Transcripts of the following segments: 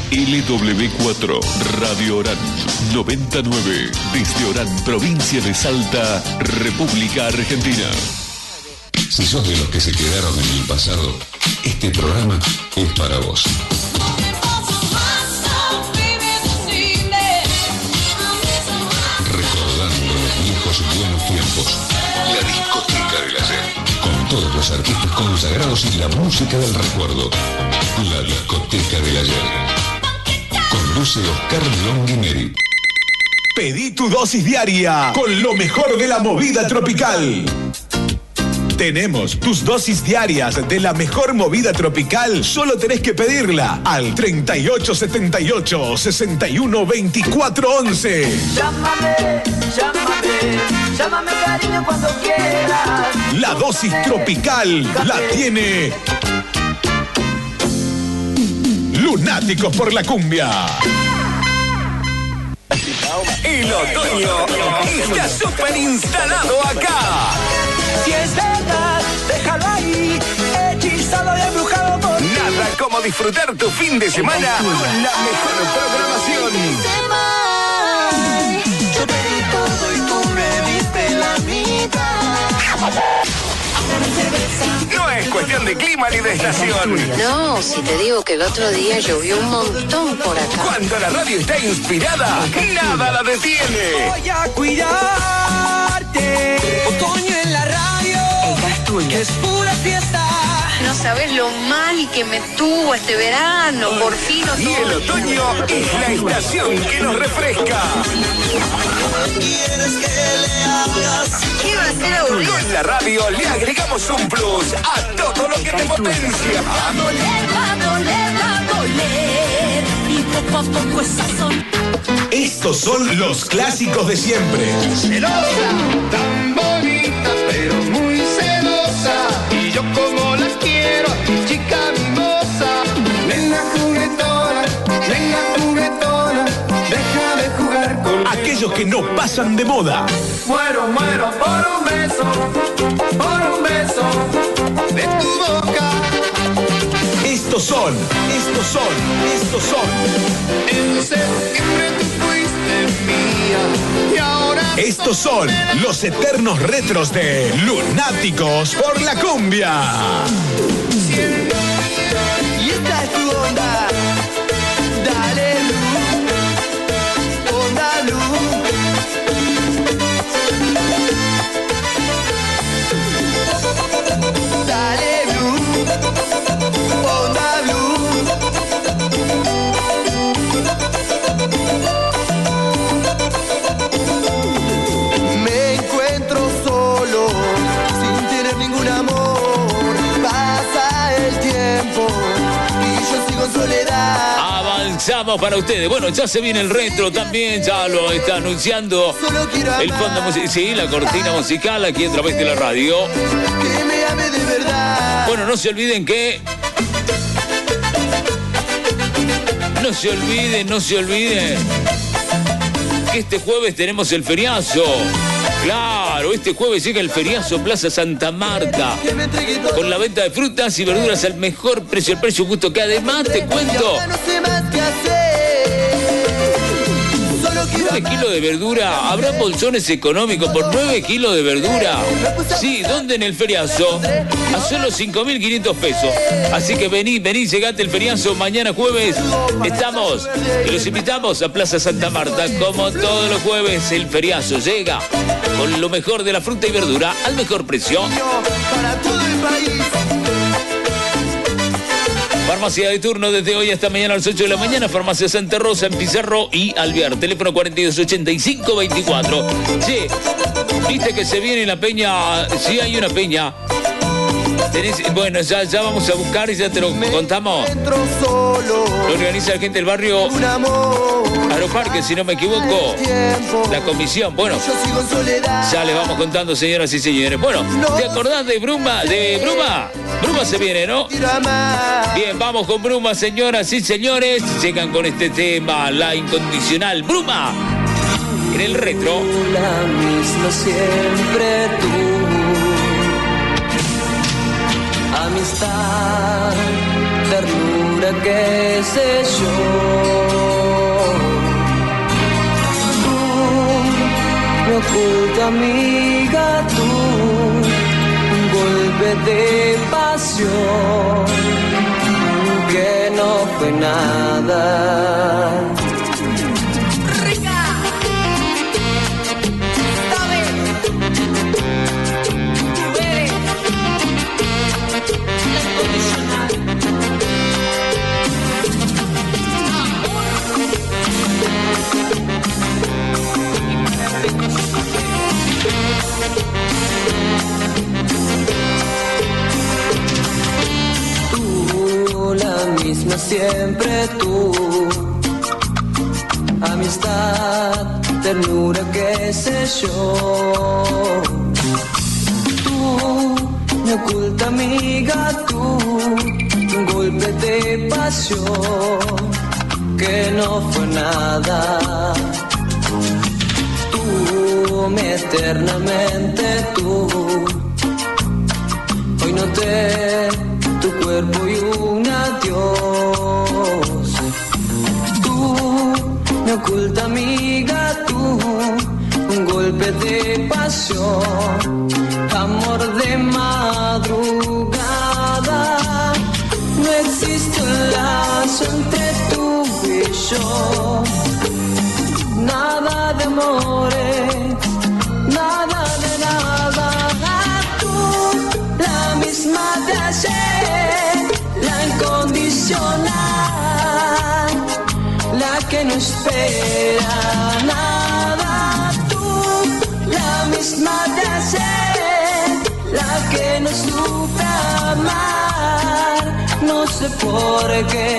LW4 Radio Orán 99 desde Orán, provincia de Salta, República Argentina. Si sos de los que se quedaron en el pasado, este programa es para vos. Recordando los viejos buenos tiempos. La discoteca del ayer. Con todos los artistas consagrados y la música del recuerdo. La discoteca del ayer. Conduce Oscar Longuineri. Pedí tu dosis diaria con lo mejor de la movida tropical. Tenemos tus dosis diarias de la mejor movida tropical. Solo tenés que pedirla al 3878 61 24 11. Llámame cariño cuando quieras. La dosis tropical la tiene Lunáticos por la Cumbia. El otoño está súper instalado acá. Si es verdad, déjalo ahí, hechizado y embrujado por Nada como disfrutar tu fin de semana con la mejor programación. Yo te di todo y tú me diste la mitad. No es cuestión de clima ni de estación. No, si te digo que el otro día llovió un montón por acá. Cuando la radio está inspirada, nada la detiene. Voy a cuidarte. Otoño en la radio. Es pura fiesta. No sabes lo mal que me tuvo este verano, por fin Y el otoño es la estación que nos refresca. ¿Quieres que le hagas? ¿Qué va a ser aburrido? Con la radio le agregamos un plus a todo lo que te potencia. Va a doler. Y poco a poco es sazón. Estos son los clásicos de siempre. Celosa, tan bonita, pero muy celosa. Y yo como las quiero, chica mimosa. Nena juguetona, deja de jugar con Aquellos que no pasan de moda. Muero por un beso de tu boca. Estos son. En septiembre tú fuiste mía y ahora Estos son los eternos retros de Lunáticos por la Cumbia. Y esta es tu onda. Dale blue. Onda blue. Dale blue. Onda blue. Me encuentro solo, sin tener ningún amor. Pasa el tiempo y yo sigo en soledad. Avanzamos para ustedes. Bueno, ya se viene el retro también, ya lo está anunciando Solo quiero el fondo musical. Sí, la cortina musical aquí a través de la radio. que me ame de verdad. Bueno, no se olviden que... No se olviden que este jueves tenemos el feriazo. Claro, este jueves llega el feriazo Plaza Santa Marta. Que me entregué todo. Con la venta de frutas y verduras al mejor precio, el precio justo que además te Y cuento... ahora no sé más qué hacer. Solo quiero 9 kilos de verdura, habrá bolsones económicos por 9 kilos de verdura. Sí, ¿dónde? En el feriazo. A solo 5.500 pesos. Así que vení, llegate el feriazo. Mañana jueves estamos. Y los invitamos a Plaza Santa Marta. Como todos los jueves, el feriazo llega con lo mejor de la fruta y verdura al mejor precio. para todo el país. Farmacia de turno desde hoy hasta mañana a las 8 de la mañana. Farmacia Santa Rosa en Pizarro y Alvear. Teléfono 4285-24. Che, viste que se viene la peña. Sí, hay una peña. Bueno, ya vamos a buscar y ya te lo contamos. Entro solo. Lo organiza la gente del barrio Un amor. Aeroparque, si no me equivoco. Tiempo. La comisión. Bueno, Yo sigo en soledad. ya les vamos contando, señoras y señores. Bueno, ¿te acordás de Bruma? Bruma se viene, ¿no? Quiero amar. Bien, vamos con Bruma, señoras y señores. Llegan con este tema, la incondicional Bruma. En el retro. La misma siempre tú. Amistad, ternura, qué sé yo. oculta amiga tú, un golpe de pasión que no fue nada. Tú, la misma siempre tú, amistad, ternura, qué sé yo. Tú, mi oculta amiga, tú, un golpe de pasión que no fue nada. Tú, mi eternamente tú, hoy noté tu cuerpo y un adiós. Tú, mi oculta amiga, tú, un golpe de pasión, amor de madrugada. No existe un lazo entre tú y yo, nada de amores, nada de nada. Tú, la misma de ayer, la incondicional, la que no espera nada. Tú, la misma de ayer, la que no supe amar, no sé por qué.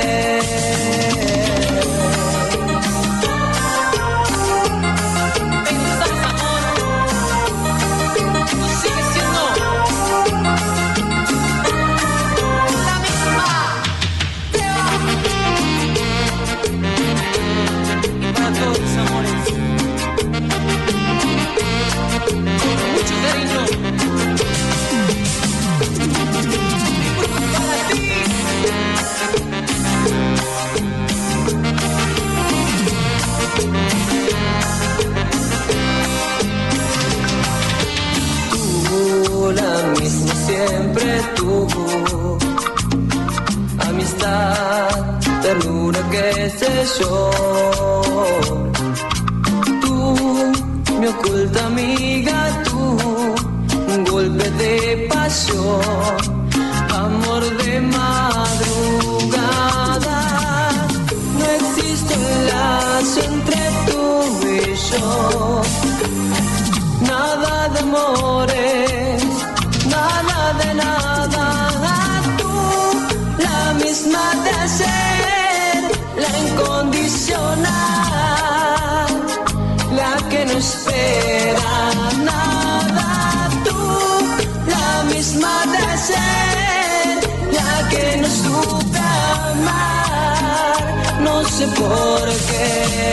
Siempre tú, amistad, ternura, qué sé yo. Tú, mi oculta amiga, tú, un golpe de pasión, amor de madrugada. No existe un lazo entre tú y yo, nada de amores, nada de nada. Tú, la misma de ayer, la incondicional, la que no espera nada. Tú, la misma de ayer, la que no supe amar, no sé por qué.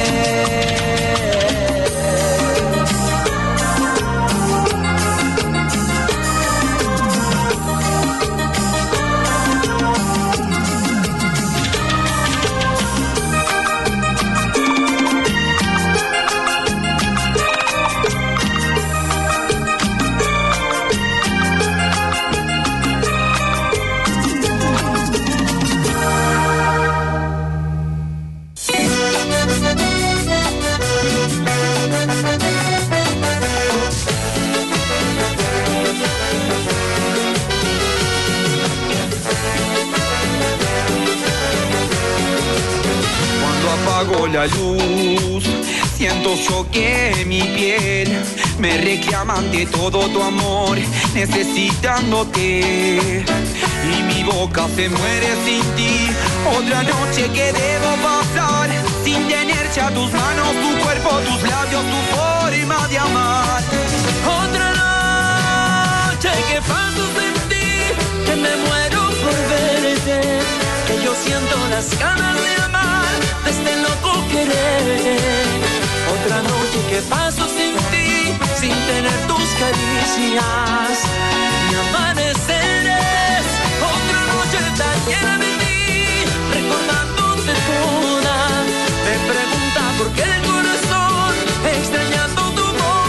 La luz, siento choque en mi piel, me reclama ante todo tu amor, necesitándote, y mi boca se muere sin ti. Otra noche que debo pasar sin tener ya tus manos, tu cuerpo, tus labios, tu forma de amar. Otra noche que paso sin ti, que me muero por verte, que yo siento las ganas de amar, de este loco querer. Otra noche que paso sin ti, sin tener tus caricias ni amaneceres. Otra noche tan llena de ti, recordándote toda. Me pregunta por qué el corazón, extrañando tu voz.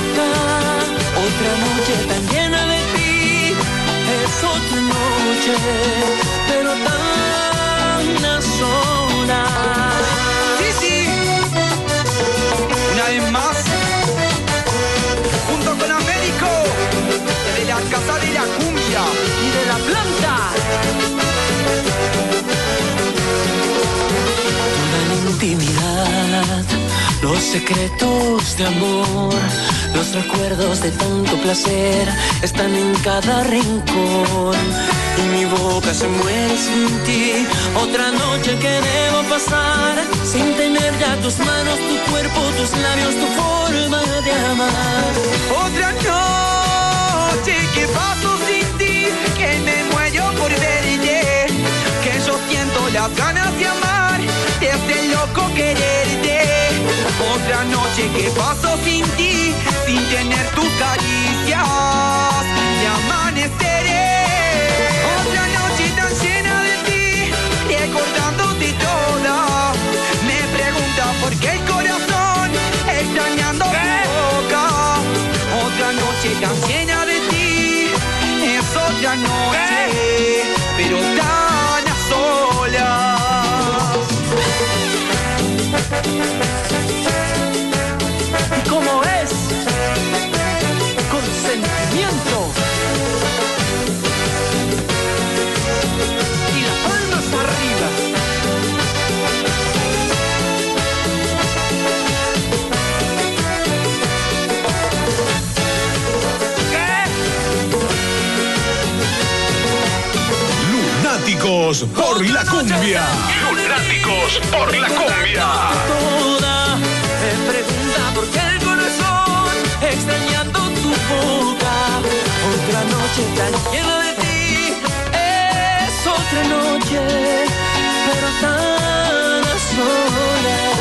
Los secretos de amor, los recuerdos de tanto placer están en cada rincón. Y mi boca se muere sin ti. Otra noche que debo pasar sin tener ya tus manos, tu cuerpo, tus labios, tu forma de amar. Otra noche que paso sin ti, que me muero por verte, que yo siento las ganas de amar, de este loco quererte. Otra noche que paso sin ti, sin tener tus caricias, y amaneceré. Otra noche tan llena de ti, recordándote toda. Me pregunta por qué el corazón, extrañando tu boca. Otra noche tan llena de ti, es otra noche, pero tan a solas. ¿Y cómo es? Con sentimiento. Y las palmas arriba. Lunáticos por la cumbia. Lunáticos por la cumbia. Toda me pregunta por qué el corazón, extrañando tu boca. Otra noche tan llena de ti, es otra noche, pero tan a solas.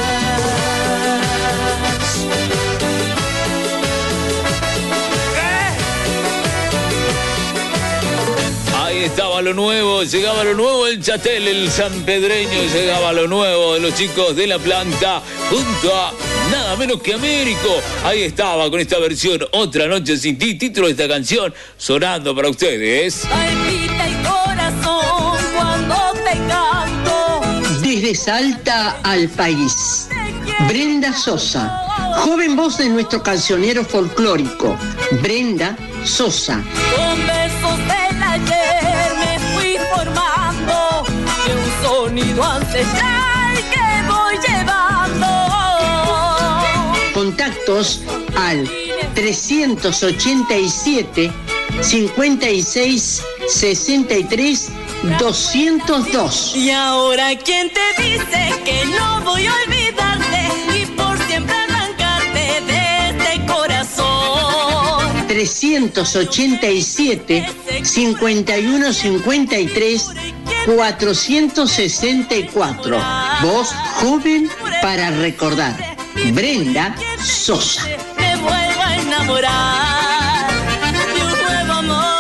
Ahí estaba lo nuevo, llegaba lo nuevo el Chatel, el sanpedreño, llegaba lo nuevo de los chicos de La Planta, junto a nada menos que Américo. Ahí estaba con esta versión, Otra Noche Sin Ti, título de esta canción, sonando para ustedes. Palpita el corazón cuando te canto. Desde Salta al país, Brenda Sosa, joven voz de nuestro cancionero folclórico, Brenda Sosa. Con besos del ayer me fui formando de un sonido ancestral que voy llevando. Contactos al 387 56 63 202. Y ahora quién te dice que no voy a olvidarte y por siempre arrancarte de este corazón. 387 51 53 464. Voz joven para recordar. Brenda Sosa. Me vuelvo a enamorar de un nuevo amor.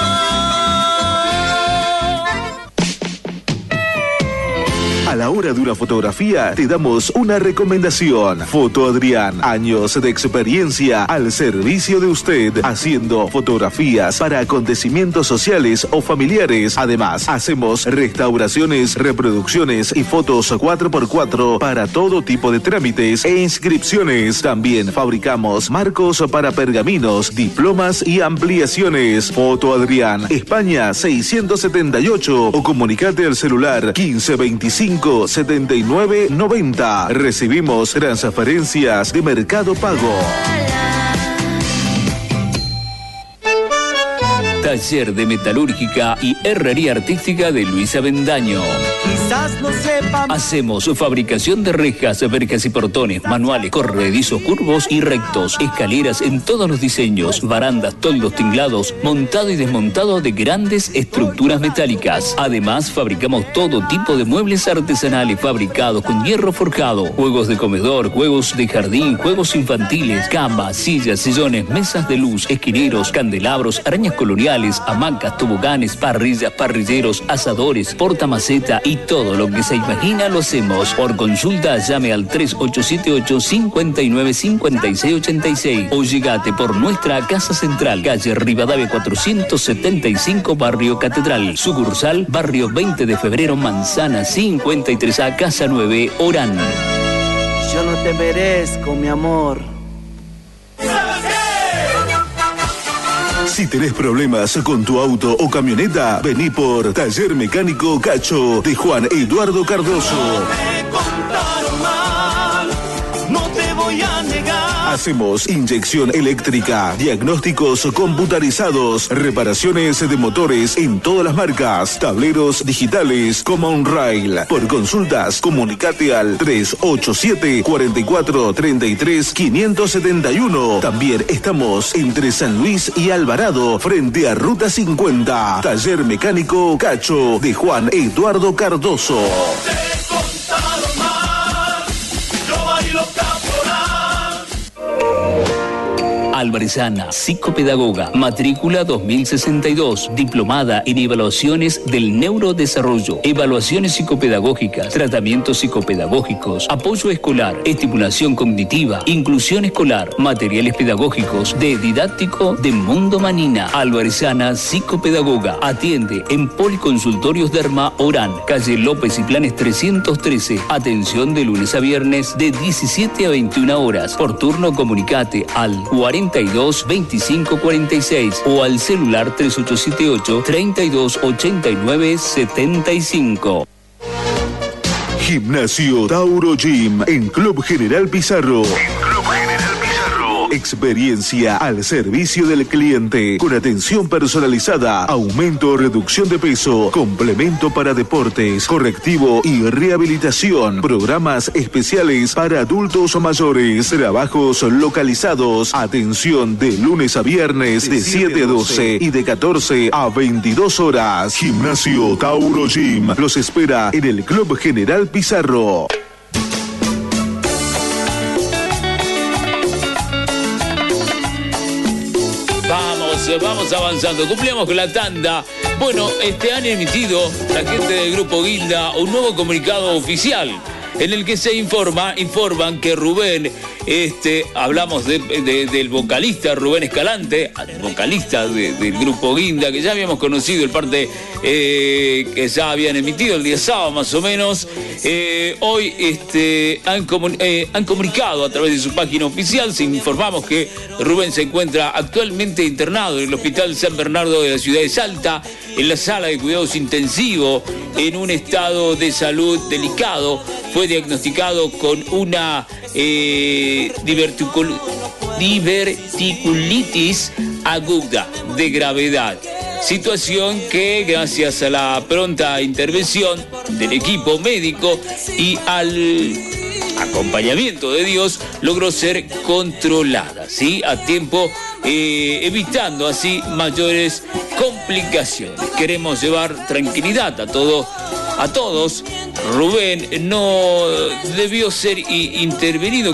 A la hora de una fotografía, te damos una recomendación. Foto Adrián, años de experiencia al servicio de usted, haciendo fotografías para acontecimientos sociales o familiares. Además, hacemos restauraciones, reproducciones y fotos 4x4 para todo tipo de trámites e inscripciones. También fabricamos marcos para pergaminos, diplomas y ampliaciones. Foto Adrián, España 678 o comunicate al celular 1525 79 90. Recibimos transferencias de Mercado Pago. Taller de Metalúrgica y Herrería Artística de Luis Avendaño. Quizás no sepan. Hacemos fabricación de rejas, verjas y portones, manuales, corredizos curvos y rectos, escaleras en todos los diseños, barandas, toldos, tinglados, montado y desmontado de grandes estructuras metálicas. Además, fabricamos todo tipo de muebles artesanales fabricados con hierro forjado, juegos de comedor, juegos de jardín, juegos infantiles, camas, sillas, sillones, mesas de luz, esquineros, candelabros, arañas coloniales, hamacas, toboganes, parrillas, parrilleros, asadores, portamaceta y todo lo que se imagina lo hacemos. Por consulta llame al 3878 59 56 86 o llegate por nuestra casa central, calle Rivadavia 475, barrio Catedral, sucursal barrio 20 de febrero, manzana 53A, casa 9, Orán. Yo no te merezco, mi amor. Si tenés problemas con tu auto o camioneta, vení por Taller Mecánico Cacho de Juan Eduardo Cardoso. No me contaron mal, no te voy voy a negar. Hacemos inyección eléctrica, diagnósticos computarizados, reparaciones de motores en todas las marcas, tableros digitales, Common Rail. Por consultas, comunicate al 387 44 33 571. También estamos entre San Luis y Alvarado, frente a Ruta 50. Taller Mecánico Cacho de Juan Eduardo Cardoso. Alvarezana, psicopedagoga, matrícula 2062, diplomada en evaluaciones del neurodesarrollo, evaluaciones psicopedagógicas, tratamientos psicopedagógicos, apoyo escolar, estimulación cognitiva, inclusión escolar, materiales pedagógicos, de didáctico de Mundo Manina. Alvarezana, psicopedagoga, atiende en Policonsultorios Derma Orán, calle López y Planes 313, atención de lunes a viernes de 17 a 21 horas. Por turno comunicate al 42 25 46 o al celular 3878 32 89 75. Gimnasio Tauro Gym en Club General Pizarro. Experiencia al servicio del cliente, con atención personalizada, aumento o reducción de peso, complemento para deportes, correctivo y rehabilitación, programas especiales para adultos o mayores, trabajos localizados, atención de lunes a viernes de 7 a 12 y de 14 a 22 horas. Gimnasio Tauro Gym los espera en el Club General Pizarro. Vamos avanzando, cumplíamos con la tanda. Bueno, han emitido la gente del Grupo Guinda un nuevo comunicado oficial en el que se informan que Rubén, hablamos del vocalista Rubén Escalante, vocalista del Grupo Guinda, que ya habíamos conocido el parte que ya habían emitido el día sábado más o menos. Hoy han comunicado a través de su página oficial, se informamos que Rubén se encuentra actualmente internado en el Hospital San Bernardo de la ciudad de Salta, en la sala de cuidados intensivos, en un estado de salud delicado. Fue diagnosticado con una diverticulitis aguda de gravedad. Situación que, gracias a la pronta intervención del equipo médico y al acompañamiento de Dios, logró ser controlada, ¿sí? A tiempo, evitando así mayores complicaciones. Queremos llevar tranquilidad a todos. Rubén no debió ser intervenido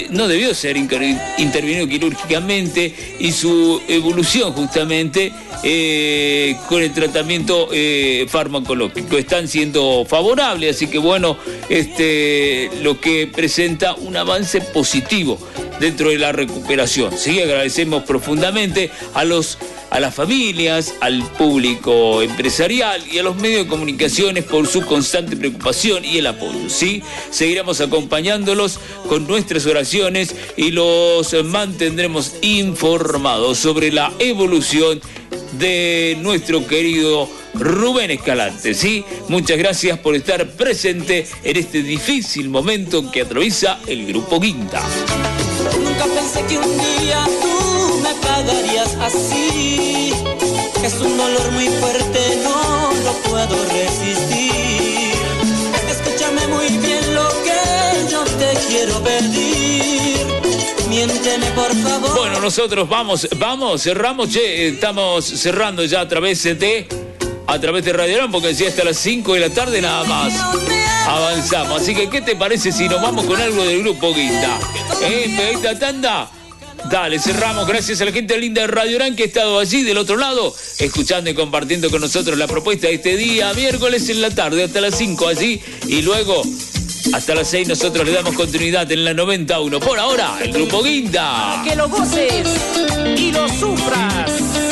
quirúrgicamente, y su evolución justamente con el tratamiento farmacológico están siendo favorables, así que bueno, lo que presenta un avance positivo dentro de la recuperación. Sí, agradecemos profundamente a las familias, al público empresarial y a los medios de comunicaciones por su constante preocupación y el apoyo, ¿sí? Seguiremos acompañándolos con nuestras oraciones y los mantendremos informados sobre la evolución de nuestro querido Rubén Escalante, ¿sí? Muchas gracias por estar presente en este difícil momento que atraviesa el Grupo Guinda. Nunca pensé que un día tú me pagarías así. Es un dolor muy fuerte, no lo puedo resistir. Escúchame muy bien lo que yo te quiero pedir. Miénteme, por favor. Bueno, nosotros cerramos, estamos cerrando ya a través de Radio Orán, porque decía hasta las 5 de la tarde nada más. Avanzamos, así que ¿qué te parece si nos vamos con algo del Grupo Guinda? Pegadita tanda. Dale, cerramos. Gracias a la gente linda de Radio Orán que ha estado allí del otro lado, escuchando y compartiendo con nosotros la propuesta de este día, miércoles en la tarde, hasta las 5 allí, y luego hasta las 6 nosotros le damos continuidad en la 91. Por ahora, el Grupo Guinda. Que lo goces y lo sufras.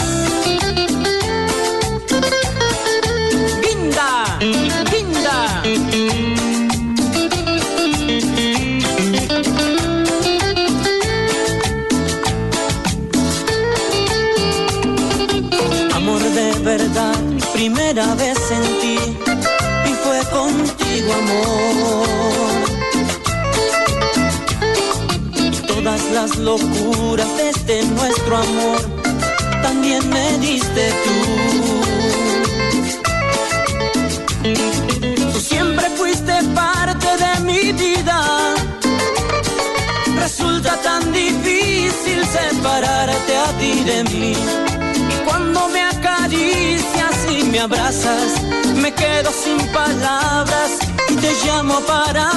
Guinda, Guinda. Amor de verdad, primera vez sentí, y fue contigo, amor. las locuras de este nuestro amor también me diste tú. Tú siempre fuiste parte de mi vida. Resulta tan difícil separarte a ti de mí. Y cuando me acaricias y me abrazas, me quedo sin palabras y te llamo para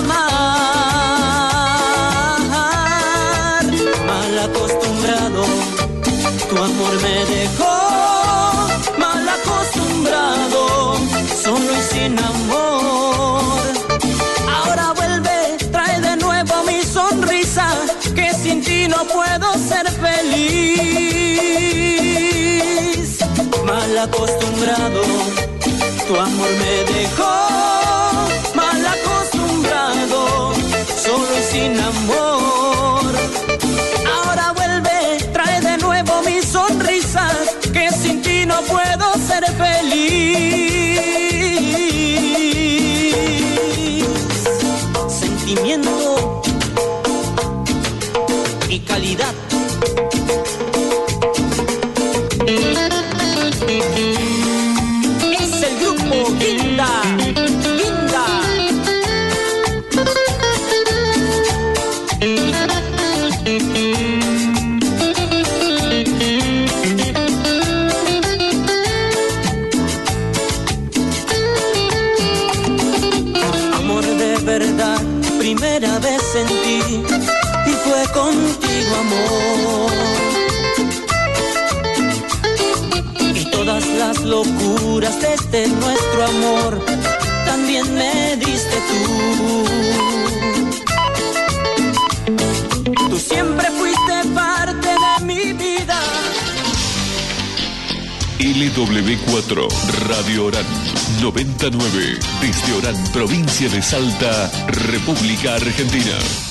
amar. Mal acostumbrado, tu amor me dejó. Mal acostumbrado, solo y sin amor. Ahora vuelve, trae de nuevo mi sonrisa, que sin ti no puedo ser feliz. Mal acostumbrado, tu amor me dejó. Mal acostumbrado, solo y sin amor. Ahora vuelve, trae de nuevo mi sonrisa, que sin ti no puedo ser feliz. Sentimiento y calidad. Es el grupo Guinda. Guinda. Amor de verdad, primera vez sentí, y fue contigo, amor. Y todas las locuras de este nuestro amor también me diste tú. Tú siempre fuiste parte de mi vida. LW4 Radio Orán 99 desde Orán, provincia de Salta, República Argentina.